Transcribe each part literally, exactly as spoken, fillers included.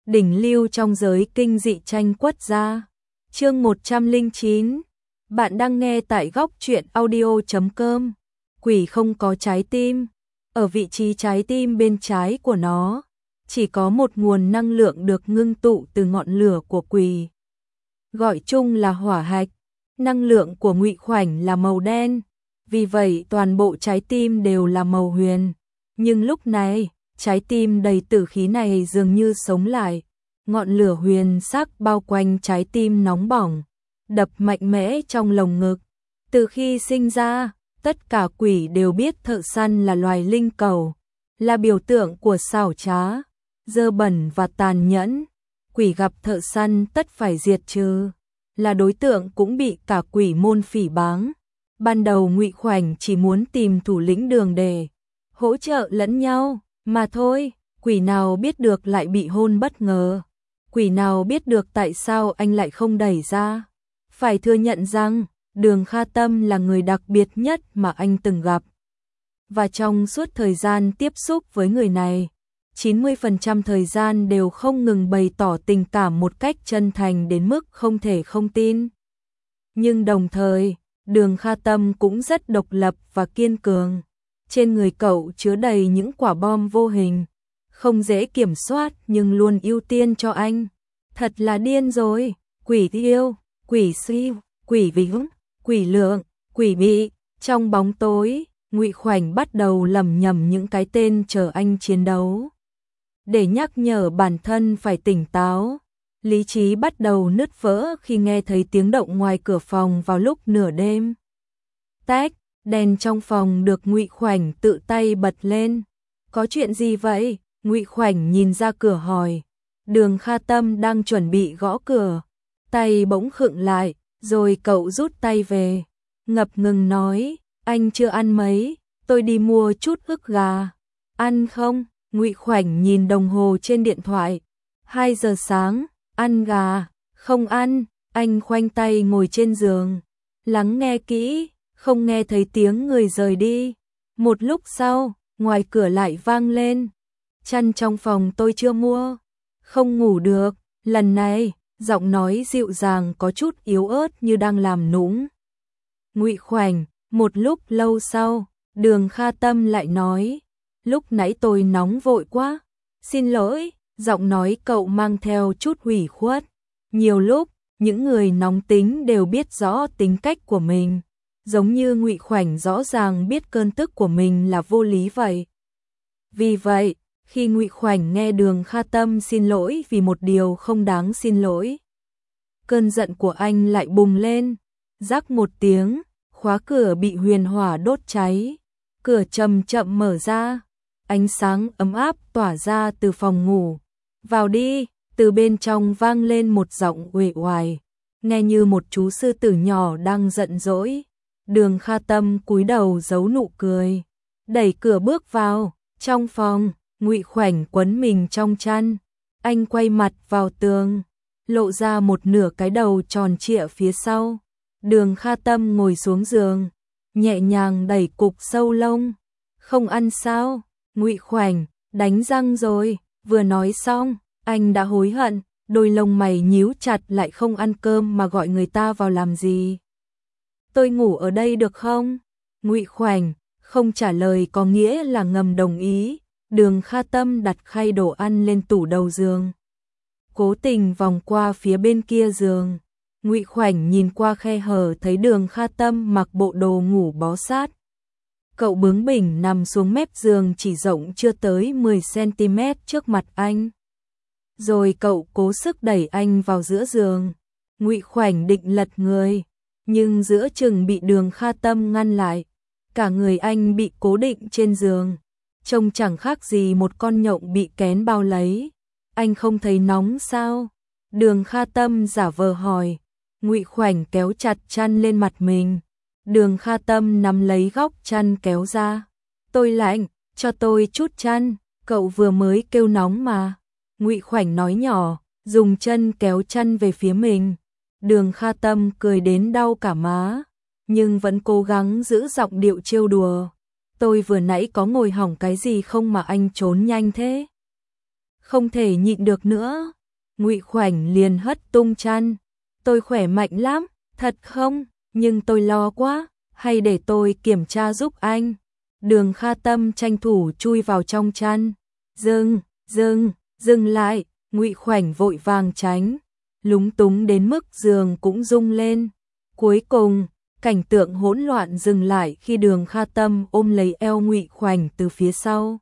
đỉnh lưu trong giới kinh dị tranh quất gia. Chương một trăm lẻ chín. Bạn đang nghe tại góc truyện audio chấm com. Quỷ không có trái tim. Ở vị trí trái tim bên trái của nó, chỉ có một nguồn năng lượng được ngưng tụ từ ngọn lửa của quỷ. Gọi chung là hỏa hạch. Năng lượng của Ngụy Khoảnh là màu đen, vì vậy toàn bộ trái tim đều là màu huyền. Nhưng lúc này, trái tim đầy tử khí này dường như sống lại. Ngọn lửa huyền sắc bao quanh trái tim nóng bỏng, đập mạnh mẽ trong lồng ngực. Từ khi sinh ra, tất cả quỷ đều biết thợ săn là loài linh cầu, là biểu tượng của xảo trá, dơ bẩn và tàn nhẫn. Quỷ gặp thợ săn tất phải diệt trừ, là đối tượng cũng bị cả quỷ môn phỉ báng. Ban đầu Ngụy Khoảnh chỉ muốn tìm thủ lĩnh Đường để hỗ trợ lẫn nhau mà thôi. Quỷ nào biết được lại bị hôn bất ngờ. Quỷ nào biết được tại sao anh lại không đẩy ra. Phải thừa nhận rằng Đường Kha Tâm là người đặc biệt nhất mà anh từng gặp. Và trong suốt thời gian tiếp xúc với người này, chín mươi phần trăm thời gian đều không ngừng bày tỏ tình cảm một cách chân thành đến mức không thể không tin. Nhưng đồng thời, Đường Kha Tâm cũng rất độc lập và kiên cường. Trên người cậu chứa đầy những quả bom vô hình, không dễ kiểm soát nhưng luôn ưu tiên cho anh. Thật là điên rồi. Quỷ yêu, quỷ siêu, quỷ vĩnh, quỷ lượng, quỷ bị. Trong bóng tối, Ngụy Khoảnh bắt đầu lẩm nhẩm những cái tên chờ anh chiến đấu. Để nhắc nhở bản thân phải tỉnh táo, lý trí bắt đầu nứt vỡ khi nghe thấy tiếng động ngoài cửa phòng vào lúc nửa đêm. Tách, đèn trong phòng được Ngụy Khoảnh tự tay bật lên. Có chuyện gì vậy? Ngụy Khoảnh nhìn ra cửa hỏi. Đường Kha Tâm đang chuẩn bị gõ cửa, tay bỗng khựng lại, rồi cậu rút tay về, ngập ngừng nói, anh chưa ăn mấy, tôi đi mua chút ức gà. Ăn không? Ngụy Khoảnh nhìn đồng hồ trên điện thoại. Hai giờ sáng, ăn gà, không ăn. Anh khoanh tay ngồi trên giường, lắng nghe kỹ, không nghe thấy tiếng người rời đi. Một lúc sau, ngoài cửa lại vang lên. Chăn trong phòng tôi chưa mua, không ngủ được. Lần này, giọng nói dịu dàng có chút yếu ớt như đang làm nũng. Ngụy Khoảnh, một lúc lâu sau, Đường Kha Tâm lại nói, lúc nãy tôi nóng vội quá, xin lỗi. Giọng nói cậu mang theo chút hủy khuất. Nhiều lúc, những người nóng tính đều biết rõ tính cách của mình, giống như Ngụy Khoảnh rõ ràng biết cơn tức của mình là vô lý vậy. Vì vậy, khi Ngụy Khoảnh nghe Đường Kha Tâm xin lỗi vì một điều không đáng xin lỗi, cơn giận của anh lại bùng lên. Rắc một tiếng, khóa cửa bị huyền hỏa đốt cháy. Cửa chậm chậm mở ra, ánh sáng ấm áp tỏa ra từ phòng ngủ. Vào đi. Từ bên trong vang lên một giọng uể oải, nghe như một chú sư tử nhỏ đang giận dỗi. Đường Kha Tâm cúi đầu giấu nụ cười, đẩy cửa bước vào. Trong phòng, Ngụy Khoảnh quấn mình trong chăn, anh quay mặt vào tường, lộ ra một nửa cái đầu tròn trịa phía sau. Đường Kha Tâm ngồi xuống giường, nhẹ nhàng đẩy cục sâu lông. Không ăn sao? Ngụy Khoảnh, đánh răng rồi. Vừa nói xong, anh đã hối hận, đôi lông mày nhíu chặt lại. Không ăn cơm mà gọi người ta vào làm gì? Tôi ngủ ở đây được không? Ngụy Khoảnh không trả lời có nghĩa là ngầm đồng ý. Đường Kha Tâm đặt khay đồ ăn lên tủ đầu giường, cố tình vòng qua phía bên kia giường. Ngụy Khoảnh nhìn qua khe hở thấy Đường Kha Tâm mặc bộ đồ ngủ bó sát. Cậu bướng bỉnh nằm xuống mép giường chỉ rộng chưa tới mười xăng ti mét trước mặt anh. Rồi cậu cố sức đẩy anh vào giữa giường. Ngụy Khoảnh định lật người, nhưng giữa chừng bị Đường Kha Tâm ngăn lại. Cả người anh bị cố định trên giường, trông chẳng khác gì một con nhộng bị kén bao lấy. Anh không thấy nóng sao? Đường Kha Tâm giả vờ hỏi. Ngụy Khoảnh kéo chặt chăn lên mặt mình. Đường Kha Tâm nắm lấy góc chăn kéo ra. Tôi lạnh, cho tôi chút chăn, cậu vừa mới kêu nóng mà. Ngụy Khoảnh nói nhỏ, dùng chân kéo chăn về phía mình. Đường Kha Tâm cười đến đau cả má, nhưng vẫn cố gắng giữ giọng điệu trêu đùa. Tôi vừa nãy có ngồi hỏng cái gì không mà anh trốn nhanh thế? Không thể nhịn được nữa, Ngụy Khoảnh liền hất tung chăn. Tôi khỏe mạnh lắm, thật không? Nhưng tôi lo quá, hay để tôi kiểm tra giúp anh. Đường Kha Tâm tranh thủ chui vào trong chăn. Dừng, dừng, dừng lại, Ngụy Khoảnh vội vàng tránh. Lúng túng đến mức giường cũng rung lên. Cuối cùng, cảnh tượng hỗn loạn dừng lại khi Đường Kha Tâm ôm lấy eo Ngụy Khoảnh từ phía sau.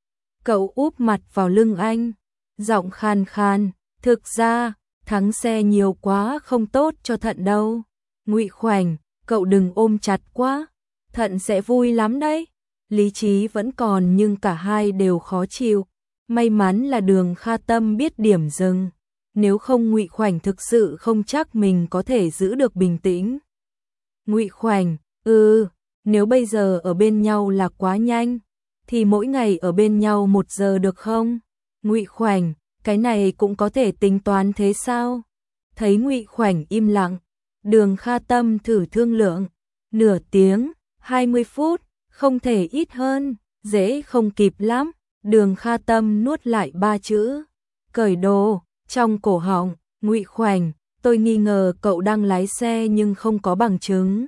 Cậu úp mặt vào lưng anh, giọng khan khan, thực ra, thắng xe nhiều quá không tốt cho thận đâu. Ngụy Khoảnh, cậu đừng ôm chặt quá, thận sẽ vui lắm đấy. Lý trí vẫn còn nhưng cả hai đều khó chịu. May mắn là Đường Kha Tâm biết điểm dừng, nếu không Ngụy Khoảnh thực sự không chắc mình có thể giữ được bình tĩnh. Ngụy Khoảnh, ừ, nếu bây giờ ở bên nhau là quá nhanh, thì mỗi ngày ở bên nhau một giờ được không? Ngụy Khoảnh, cái này cũng có thể tính toán thế sao? Thấy Ngụy Khoảnh im lặng, Đường Kha Tâm thử thương lượng, nửa tiếng, hai mươi phút, không thể ít hơn, dễ không kịp lắm. Đường Kha Tâm nuốt lại ba chữ, cởi đồ, trong cổ họng. Ngụy Khoảnh, tôi nghi ngờ cậu đang lái xe nhưng không có bằng chứng.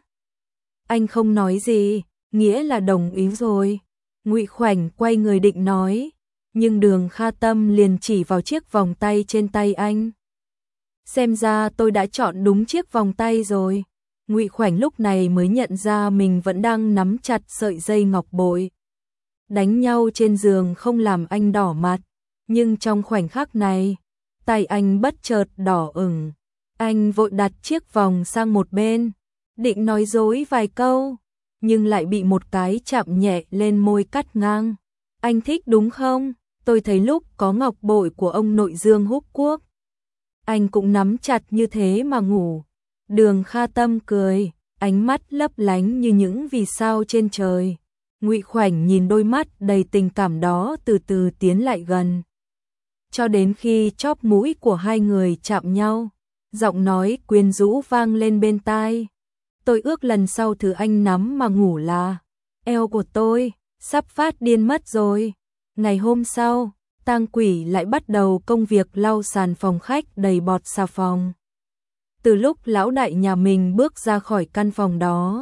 Anh không nói gì, nghĩa là đồng ý rồi. Ngụy Khoảnh quay người định nói, nhưng Đường Kha Tâm liền chỉ vào chiếc vòng tay trên tay anh. Xem ra tôi đã chọn đúng chiếc vòng tay rồi. Ngụy Khoảnh lúc này mới nhận ra mình vẫn đang nắm chặt sợi dây ngọc bội. Đánh nhau trên giường không làm anh đỏ mặt, nhưng trong khoảnh khắc này, tay anh bất chợt đỏ ửng. Anh vội đặt chiếc vòng sang một bên, định nói dối vài câu, nhưng lại bị một cái chạm nhẹ lên môi cắt ngang. Anh thích đúng không? Tôi thấy lúc có ngọc bội của ông nội Dương Húc Quốc, anh cũng nắm chặt như thế mà ngủ. Đường Kha Tâm cười, ánh mắt lấp lánh như những vì sao trên trời. Ngụy Khoảnh nhìn đôi mắt đầy tình cảm đó từ từ tiến lại gần. Cho đến khi chóp mũi của hai người chạm nhau, giọng nói quyến rũ vang lên bên tai. Tôi ước lần sau thứ anh nắm mà ngủ là eo của tôi, sắp phát điên mất rồi. Ngày hôm sau, Tang Quỷ lại bắt đầu công việc lau sàn phòng khách đầy bọt xà phòng. Từ lúc lão đại nhà mình bước ra khỏi căn phòng đó,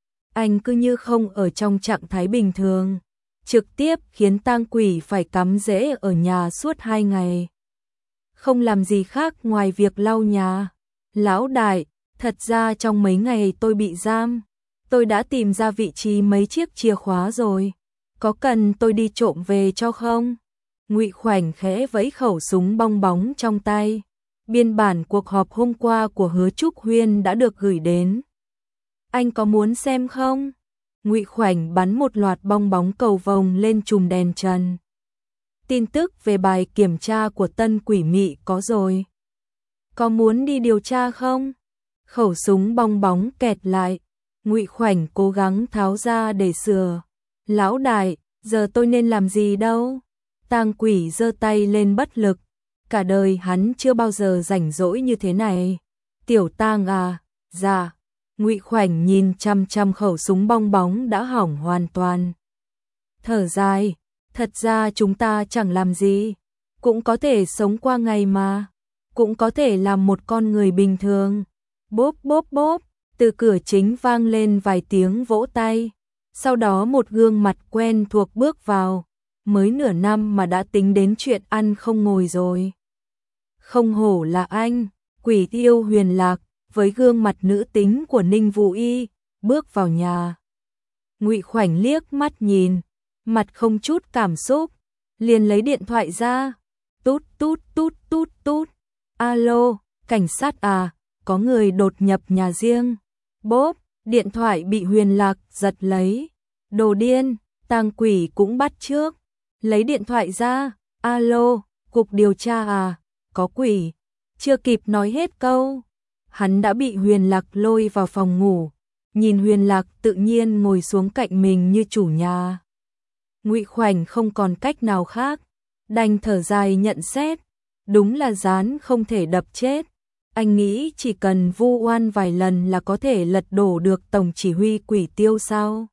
anh cứ như không ở trong trạng thái bình thường, trực tiếp khiến Tang Quỷ phải cắm rễ ở nhà suốt hai ngày. Không làm gì khác ngoài việc lau nhà. Lão đại, thật ra trong mấy ngày tôi bị giam, tôi đã tìm ra vị trí mấy chiếc chìa khóa rồi. Có cần tôi đi trộm về cho không? Ngụy Khoảnh khẽ vẫy khẩu súng bong bóng trong tay. Biên bản cuộc họp hôm qua của Hứa Trúc Huyên đã được gửi đến. Anh có muốn xem không? Ngụy Khoảnh bắn một loạt bong bóng cầu vồng lên chùm đèn trần. Tin tức về bài kiểm tra của Tân Quỷ Mị có rồi. Có muốn đi điều tra không? Khẩu súng bong bóng kẹt lại. Ngụy Khoảnh cố gắng tháo ra để sửa. Lão đại, giờ tôi nên làm gì đâu? Tang Quỷ giơ tay lên bất lực. Cả đời hắn chưa bao giờ rảnh rỗi như thế này. Tiểu Tang à, dạ. Ngụy Khoảnh nhìn chăm chăm khẩu súng bong bóng đã hỏng hoàn toàn. Thở dài, thật ra chúng ta chẳng làm gì, cũng có thể sống qua ngày mà, cũng có thể làm một con người bình thường. Bốp bốp bốp, từ cửa chính vang lên vài tiếng vỗ tay. Sau đó một gương mặt quen thuộc bước vào, mới nửa năm mà đã tính đến chuyện ăn không ngồi rồi. Không hổ là anh, Quỷ yêu Huyền Lạc, với gương mặt nữ tính của Ninh Vũ Y, bước vào nhà. Ngụy Khoảnh liếc mắt nhìn, mặt không chút cảm xúc, liền lấy điện thoại ra. Tút tút tút tút tút. Alo, cảnh sát à, có người đột nhập nhà riêng. Bốp, điện thoại bị Huyền Lạc giật lấy. Đồ điên, Tang Quỷ cũng bắt trước. Lấy điện thoại ra. Alo, cục điều tra à, có quỷ. Chưa kịp nói hết câu, hắn đã bị Huyền Lạc lôi vào phòng ngủ. Nhìn Huyền Lạc tự nhiên ngồi xuống cạnh mình như chủ nhà. Ngụy Khoảnh không còn cách nào khác, đành thở dài nhận xét. Đúng là rán không thể đập chết. Anh nghĩ chỉ cần vu oan vài lần là có thể lật đổ được tổng chỉ huy Quỷ Tiêu sao?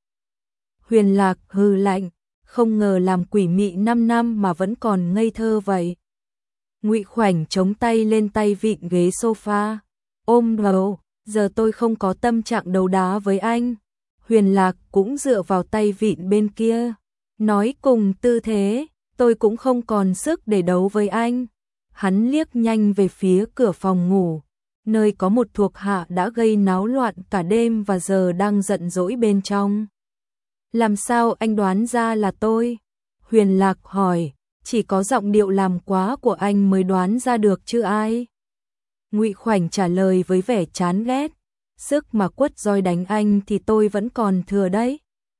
Huyền Lạc hừ lạnh, không ngờ làm quỷ mị năm năm mà vẫn còn ngây thơ vậy. Ngụy Khoảnh chống tay lên tay vịn ghế sofa, ôm đầu, giờ tôi không có tâm trạng đấu đá với anh. Huyền Lạc cũng dựa vào tay vịn bên kia, nói cùng tư thế, tôi cũng không còn sức để đấu với anh. Hắn liếc nhanh về phía cửa phòng ngủ, nơi có một thuộc hạ đã gây náo loạn cả đêm và giờ đang giận dỗi bên trong. Làm sao anh đoán ra là tôi? Huyền Lạc hỏi, chỉ có giọng điệu làm quá của anh mới đoán ra được chứ ai. Ngụy Khoảnh trả lời với vẻ chán ghét, sức mà quất roi đánh anh thì tôi vẫn còn thừa đấy.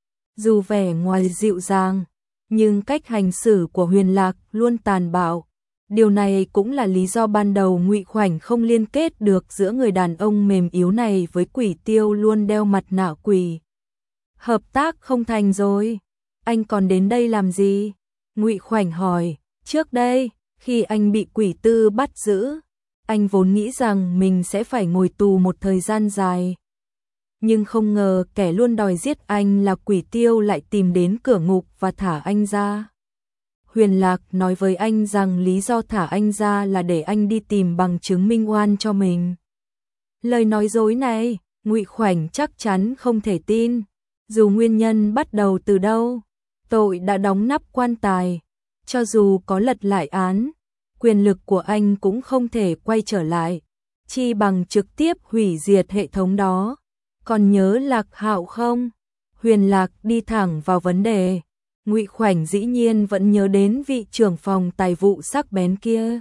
Dù vẻ ngoài dịu dàng, nhưng cách hành xử của Huyền Lạc luôn tàn bạo. Điều này cũng là lý do ban đầu Ngụy Khoảnh không liên kết được giữa người đàn ông mềm yếu này với Quỷ Tiêu luôn đeo mặt nạ quỷ. Hợp tác không thành rồi, anh còn đến đây làm gì? Ngụy Khoảnh hỏi, trước đây, khi anh bị Quỷ Tư bắt giữ, anh vốn nghĩ rằng mình sẽ phải ngồi tù một thời gian dài. Nhưng không ngờ kẻ luôn đòi giết anh là Quỷ Tiêu lại tìm đến cửa ngục và thả anh ra. Huyền Lạc nói với anh rằng lý do thả anh ra là để anh đi tìm bằng chứng minh oan cho mình. Lời nói dối này, Ngụy Khoảnh chắc chắn không thể tin. Dù nguyên nhân bắt đầu từ đâu, tội đã đóng nắp quan tài. Cho dù có lật lại án, quyền lực của anh cũng không thể quay trở lại. Chi bằng trực tiếp hủy diệt hệ thống đó. Còn nhớ Lạc Hạo không? Huyền Lạc đi thẳng vào vấn đề. Ngụy Khoảnh dĩ nhiên vẫn nhớ đến vị trưởng phòng tài vụ sắc bén kia.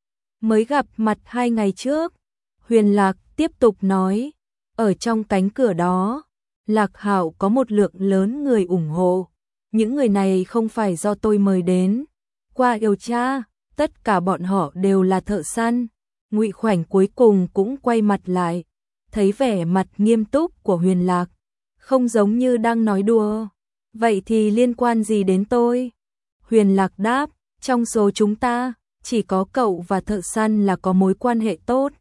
Mới gặp mặt hai ngày trước, Huyền Lạc tiếp tục nói, ở trong cánh cửa đó, Lạc Hạo có một lượng lớn người ủng hộ. Những người này không phải do tôi mời đến. Qua điều tra, tất cả bọn họ đều là thợ săn. Ngụy Khoảnh cuối cùng cũng quay mặt lại, thấy vẻ mặt nghiêm túc của Huyền Lạc, không giống như đang nói đùa. Vậy thì liên quan gì đến tôi? Huyền Lạc đáp, trong số chúng ta, chỉ có cậu và thợ săn là có mối quan hệ tốt.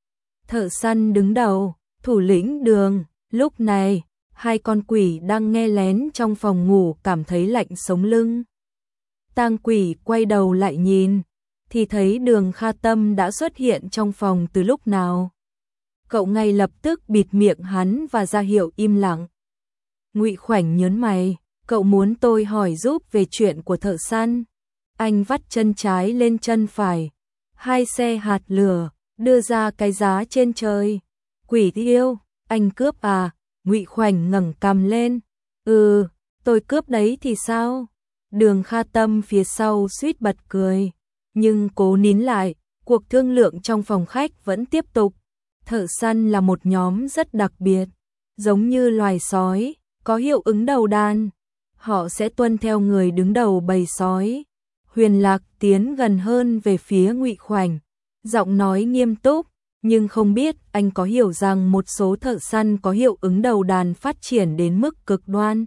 Thợ săn đứng đầu, thủ lĩnh Đường. Lúc này, hai con quỷ đang nghe lén trong phòng ngủ cảm thấy lạnh sống lưng. Tang Quỷ quay đầu lại nhìn, thì thấy Đường Kha Tâm đã xuất hiện trong phòng từ lúc nào. Cậu ngay lập tức bịt miệng hắn và ra hiệu im lặng. Ngụy Khoảnh nhớn mày, cậu muốn tôi hỏi giúp về chuyện của thợ săn. Anh vắt chân trái lên chân phải, hai xe hạt lửa, đưa ra cái giá trên trời. Quỷ Tiêu, anh cướp à? Ngụy Khoảnh ngẩng cằm lên. Ừ, tôi cướp đấy thì sao? Đường Kha Tâm phía sau suýt bật cười, nhưng cố nín lại, cuộc thương lượng trong phòng khách vẫn tiếp tục. Thợ săn là một nhóm rất đặc biệt, giống như loài sói, có hiệu ứng đầu đàn. Họ sẽ tuân theo người đứng đầu bầy sói. Huyền Lạc tiến gần hơn về phía Ngụy Khoảnh, giọng nói nghiêm túc, nhưng không biết anh có hiểu rằng một số thợ săn có hiệu ứng đầu đàn phát triển đến mức cực đoan.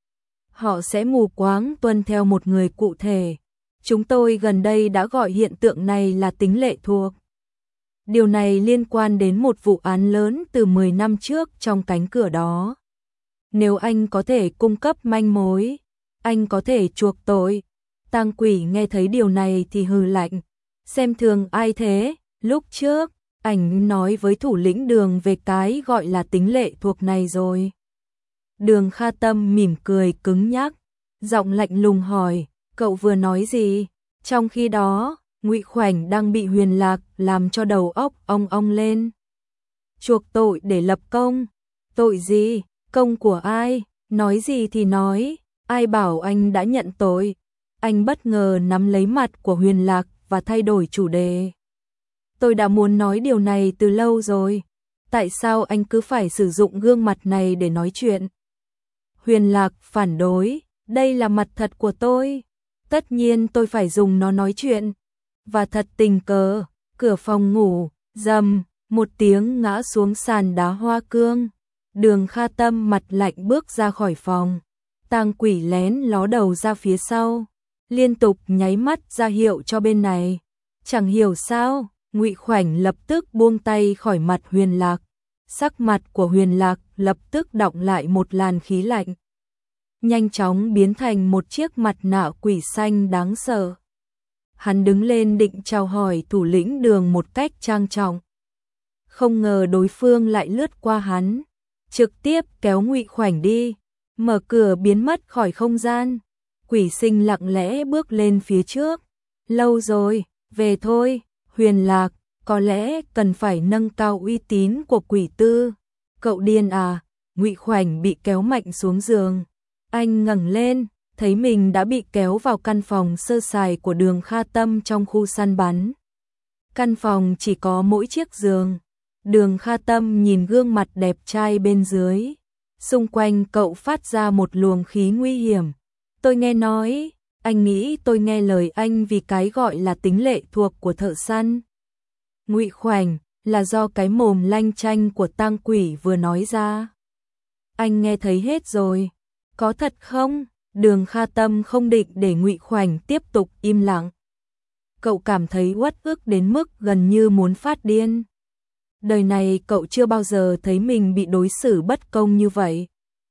Họ sẽ mù quáng tuân theo một người cụ thể. Chúng tôi gần đây đã gọi hiện tượng này là tính lệ thuộc. Điều này liên quan đến một vụ án lớn từ mười năm trước trong cánh cửa đó. Nếu anh có thể cung cấp manh mối, anh có thể chuộc tội. Tang Quỷ nghe thấy điều này thì hừ lạnh. Xem thường ai thế? Lúc trước, anh nói với thủ lĩnh Đường về cái gọi là tính lệ thuộc này rồi. Đường Kha Tâm mỉm cười cứng nhắc, giọng lạnh lùng hỏi, cậu vừa nói gì? Trong khi đó, Ngụy Khoảnh đang bị Huyền Lạc làm cho đầu óc ong ong lên. Chuộc tội để lập công? Tội gì? Công của ai? Nói gì thì nói, ai bảo anh đã nhận tội? Anh bất ngờ nắm lấy mặt của Huyền Lạc và thay đổi chủ đề. Tôi đã muốn nói điều này từ lâu rồi. Tại sao anh cứ phải sử dụng gương mặt này để nói chuyện? Huyền Lạc phản đối, đây là mặt thật của tôi. Tất nhiên tôi phải dùng nó nói chuyện. Và thật tình cờ, cửa phòng ngủ, rầm, một tiếng ngã xuống sàn đá hoa cương. Đường Kha Tâm mặt lạnh bước ra khỏi phòng. Tang Quỷ lén ló đầu ra phía sau, liên tục nháy mắt ra hiệu cho bên này. Chẳng hiểu sao, Ngụy Khoảnh lập tức buông tay khỏi mặt Huyền Lạc. Sắc mặt của Huyền Lạc lập tức đọng lại một làn khí lạnh, nhanh chóng biến thành một chiếc mặt nạ quỷ xanh đáng sợ. Hắn đứng lên định chào hỏi thủ lĩnh Đường một cách trang trọng. Không ngờ đối phương lại lướt qua hắn, trực tiếp kéo Ngụy Khoảnh đi, mở cửa biến mất khỏi không gian. Quỷ Sinh lặng lẽ bước lên phía trước. Lâu rồi, về thôi, Huyền Lạc, có lẽ cần phải nâng cao uy tín của Quỷ Tư. Cậu điên à? Ngụy Khoảnh bị kéo mạnh xuống giường. Anh ngẩng lên, thấy mình đã bị kéo vào căn phòng sơ sài của Đường Kha Tâm trong khu săn bắn. Căn phòng chỉ có mỗi chiếc giường. Đường Kha Tâm nhìn gương mặt đẹp trai bên dưới. Xung quanh cậu phát ra một luồng khí nguy hiểm. Tôi nghe nói, anh nghĩ tôi nghe lời anh vì cái gọi là tính lệ thuộc của thợ săn. Ngụy Khoảnh, là do cái mồm lanh chanh của tang quỷ vừa nói ra. Anh nghe thấy hết rồi. Có thật không? Đường Kha Tâm không định để Ngụy Khoảnh tiếp tục im lặng. Cậu cảm thấy uất ức đến mức gần như muốn phát điên. Đời này cậu chưa bao giờ thấy mình bị đối xử bất công như vậy.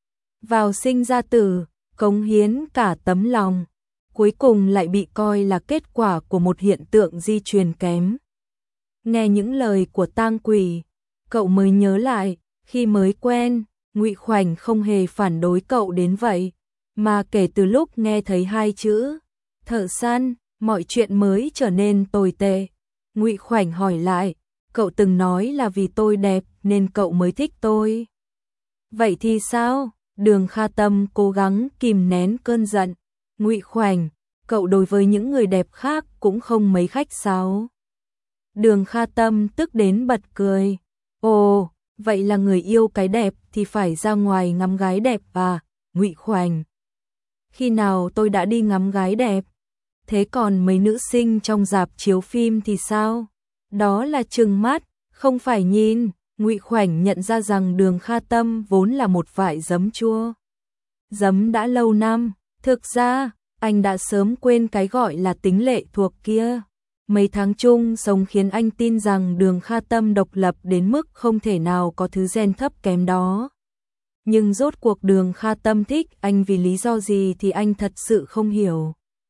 Vào sinh ra tử, cống hiến cả tấm lòng, cuối cùng lại bị coi là kết quả của một hiện tượng di truyền kém. Nghe những lời của tang quỷ, cậu mới nhớ lại, khi mới quen, Ngụy Khoảnh không hề phản đối cậu đến vậy, mà kể từ lúc nghe thấy hai chữ thợ săn, mọi chuyện mới trở nên tồi tệ. Ngụy Khoảnh hỏi lại, cậu từng nói là vì tôi đẹp nên cậu mới thích tôi. Vậy thì sao? Đường Kha Tâm cố gắng kìm nén cơn giận. Ngụy Khoảnh, cậu đối với những người đẹp khác cũng không mấy khách sáo. Đường Kha Tâm tức đến bật cười. Ồ, vậy là người yêu cái đẹp thì phải ra ngoài ngắm gái đẹp à? Ngụy Khoảnh, khi nào tôi đã đi ngắm gái đẹp? Thế còn mấy nữ sinh trong rạp chiếu phim thì sao? Đó là trừng mắt, không phải nhìn. Ngụy Khoảnh nhận ra rằng Đường Kha Tâm vốn là một vại giấm chua. Giấm đã lâu năm, thực ra, anh đã sớm quên cái gọi là tính lệ thuộc kia. Mấy tháng chung sống khiến anh tin rằng Đường Kha Tâm độc lập đến mức không thể nào có thứ gen thấp kém đó. Nhưng rốt cuộc Đường Kha Tâm thích anh vì lý do gì thì anh thật sự không hiểu.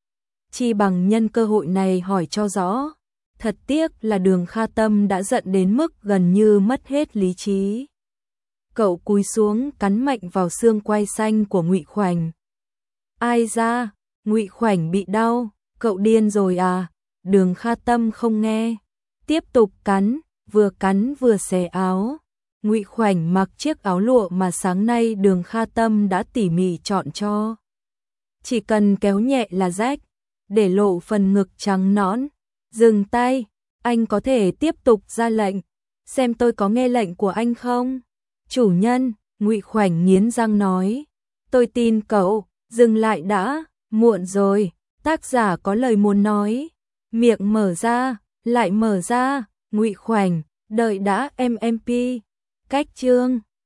Chi bằng nhân cơ hội này hỏi cho rõ. Thật tiếc là Đường Kha Tâm đã giận đến mức gần như mất hết lý trí. Cậu cúi xuống cắn mạnh vào xương quai xanh của Ngụy Khoảnh. Ai da? Ngụy Khoảnh bị đau. Cậu điên rồi à? Đường Kha Tâm không nghe, tiếp tục cắn, vừa cắn vừa xé áo. Ngụy Khoảnh mặc chiếc áo lụa mà sáng nay Đường Kha Tâm đã tỉ mỉ chọn cho. Chỉ cần kéo nhẹ là rách, để lộ phần ngực trắng nõn. Dừng tay, anh có thể tiếp tục ra lệnh, xem tôi có nghe lệnh của anh không? Chủ nhân, Ngụy Khoảnh nghiến răng nói. Tôi tin cậu, dừng lại đã, muộn rồi, tác giả có lời muốn nói. Miệng mở ra, lại mở ra, Ngụy Khoảnh, đợi đã em em pê. Cách chương